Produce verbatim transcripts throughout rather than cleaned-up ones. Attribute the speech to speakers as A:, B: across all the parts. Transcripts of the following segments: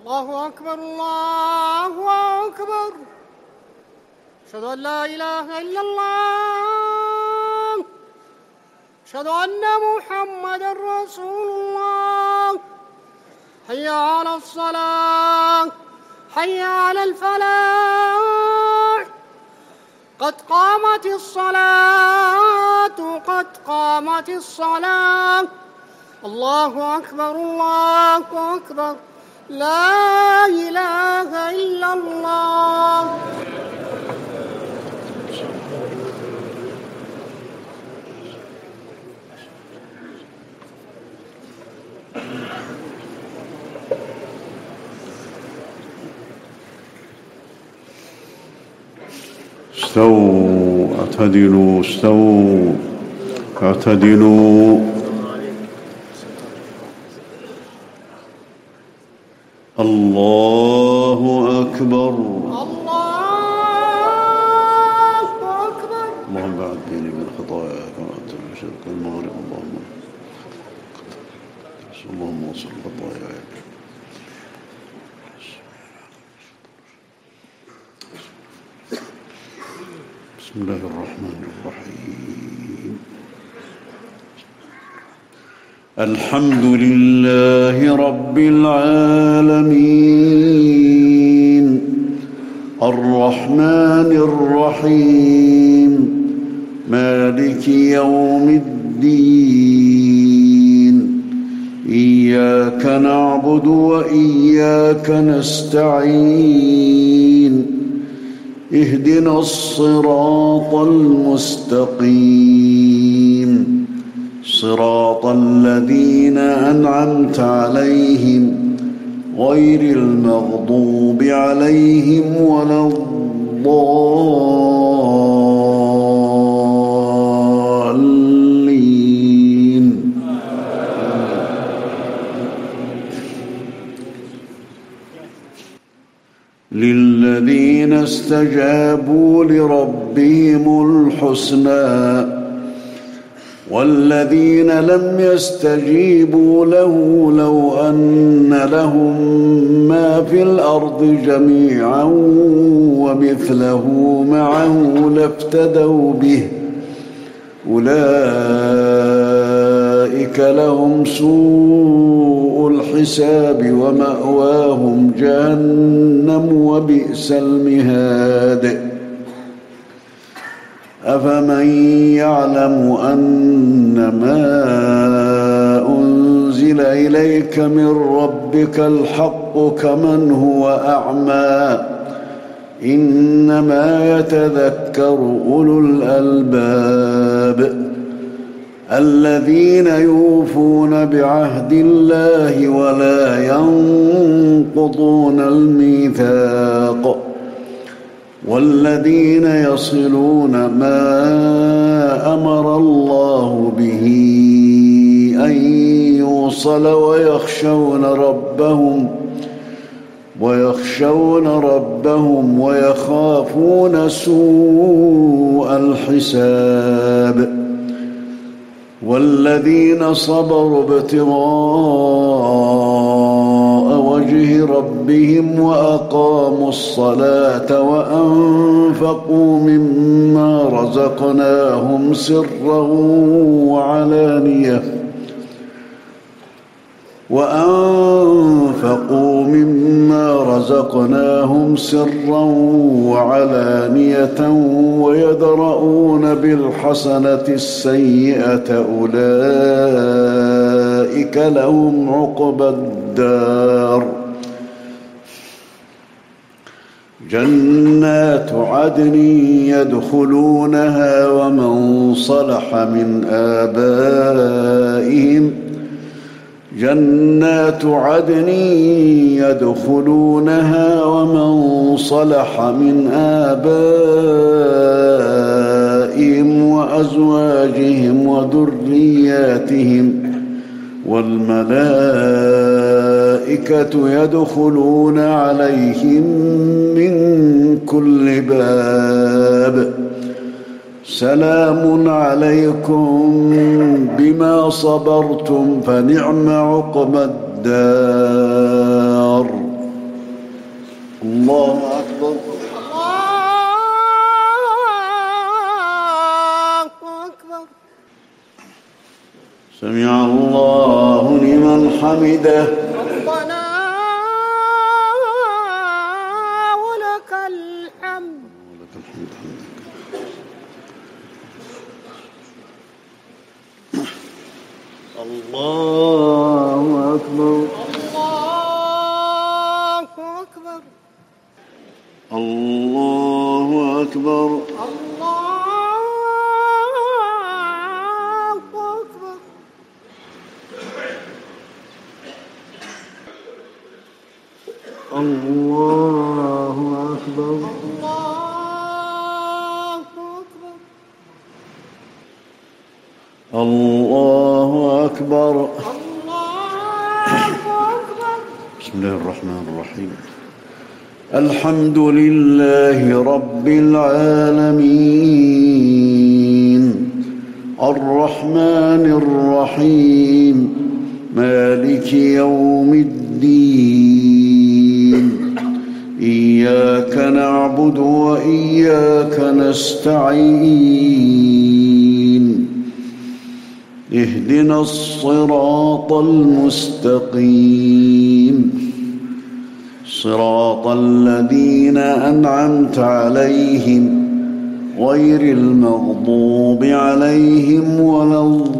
A: الله أكبر الله أكبر. أشهد أن لا إله إلا الله. أشهد أن محمدًا رسول الله. حي على الصلاة، حي على الفلاح. قد قامت الصلاة، قد قامت الصلاة. الله أكبر الله أكبر. لا إله إلا الله.
B: استووا اعتدلوا استووا اعتدلوا. الله أكبر
A: الله أكبر.
B: اللهم بعد بيني من خطاياي كما أنت المشرق المغرب. اللهم اللهم وصل خطاياي. بسم الله الرحمن الرحيم. الحمد لله رب العالمين الرحمن الرحيم مالك يوم الدين. إياك نعبد وإياك نستعين. اهدنا الصراط المستقيم صراط الذين أنعمت عليهم غير المغضوب عليهم ولا الضالين. للذين استجابوا لربهم الحسنى والذين لم يستجيبوا له لو أن لهم ما في الأرض جميعا ومثله معه لافتدوا به أولئك لهم سوء الحساب ومأواهم جهنم وبئس المهاد. أفمن يعلم أنما أنزل إليك من ربك الحق كمن هو أعمى إنما يتذكر أولو الألباب الذين يوفون بعهد الله ولا ينقضون الميثاق والذين يصلون ما أمر الله به أن يوصل ويخشون ربهم ويخشون ربهم ويخافون سوء الحساب والذين صبروا ابتغاء وجه ربهم وأقاموا الصلاة وأنفقوا مما رزقناهم سرا وعلانية وأنفقوا مما رزقناهم سرا وعلانية ويدرؤون بالحسنة السيئة أولئك لهم عقبى الدار. جنات عدن يدخلونها ومن صلح من آبائهم جنات عدن يدخلونها ومن صلح من آبائهم وأزواجهم وذرياتهم والملائكة يدخلون عليهم من كل باب سلام عليكم بما صبرتم فنعم عقبى الدار. الله أكبر.
A: الله أكبر.
B: سمع الله لمن حمده.
A: ربنا ولك الحمد.
B: ولك الحمد حمدا. الله أكبر.
A: الله أكبر.
B: الله أكبر.
A: الله أكبر.
B: الله أكبر.
A: الله
B: الله
A: أكبر.
B: أكبر.
A: الله أكبر.
B: بسم الله الرحمن الرحيم. الحمد لله رب العالمين الرحمن الرحيم مالك يوم الدين إياك نعبد وإياك نستعين اهدنا الصراط المستقيم صراط الذين أنعمت عليهم غير المغضوب عليهم ولا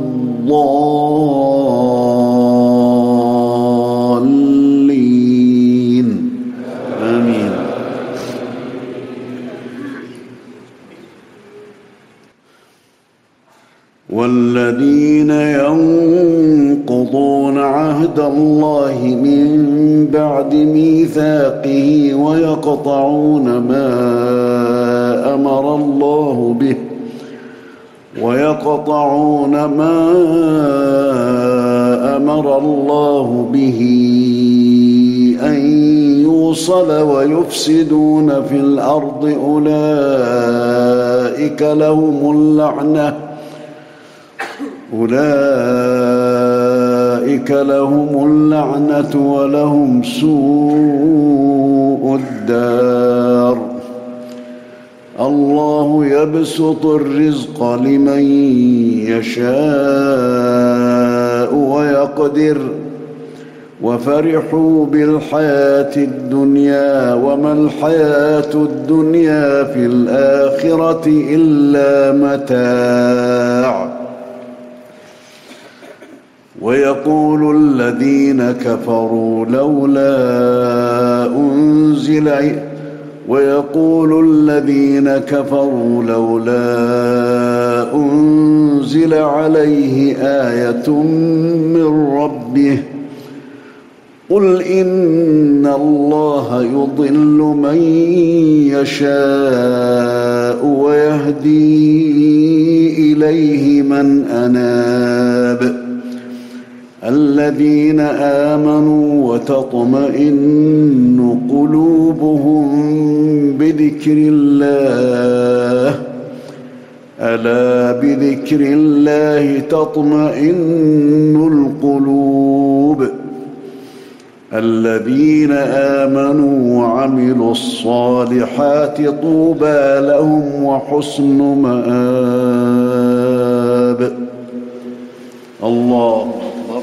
B: الضالين آمين. والذين ينقضون عهد الله من بعد ميثاقه ويقطعون ما أمر الله به ويقطعون ما أمر الله به أن يوصل ويفسدون في الأرض أولئك لهم اللعنة أولئك لهم اللعنة ولهم سوء الدار. الله يبسط الرزق لمن يشاء ويقدر وفرحوا بالحياة الدنيا وما الحياة الدنيا في الآخرة إلا متاع. ويقول الذين كفروا لولا أنزل ويقول الذين كفروا لولا أنزل عليه آية من ربه قل إن الله يضل من يشاء ويهدي إليه من أناب الذين آمنوا وتطمئن قلوبهم بذكر الله ألا بذكر الله تطمئن القلوب الذين آمنوا وعملوا الصالحات طوبى لهم وحسن مآب. الله أكبر.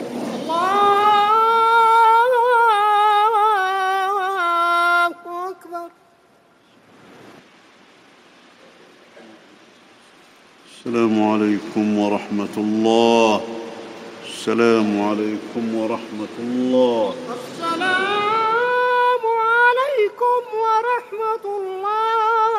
B: السلام عليكم ورحمة الله. السلام عليكم ورحمة الله.
A: السلام عليكم ورحمة الله.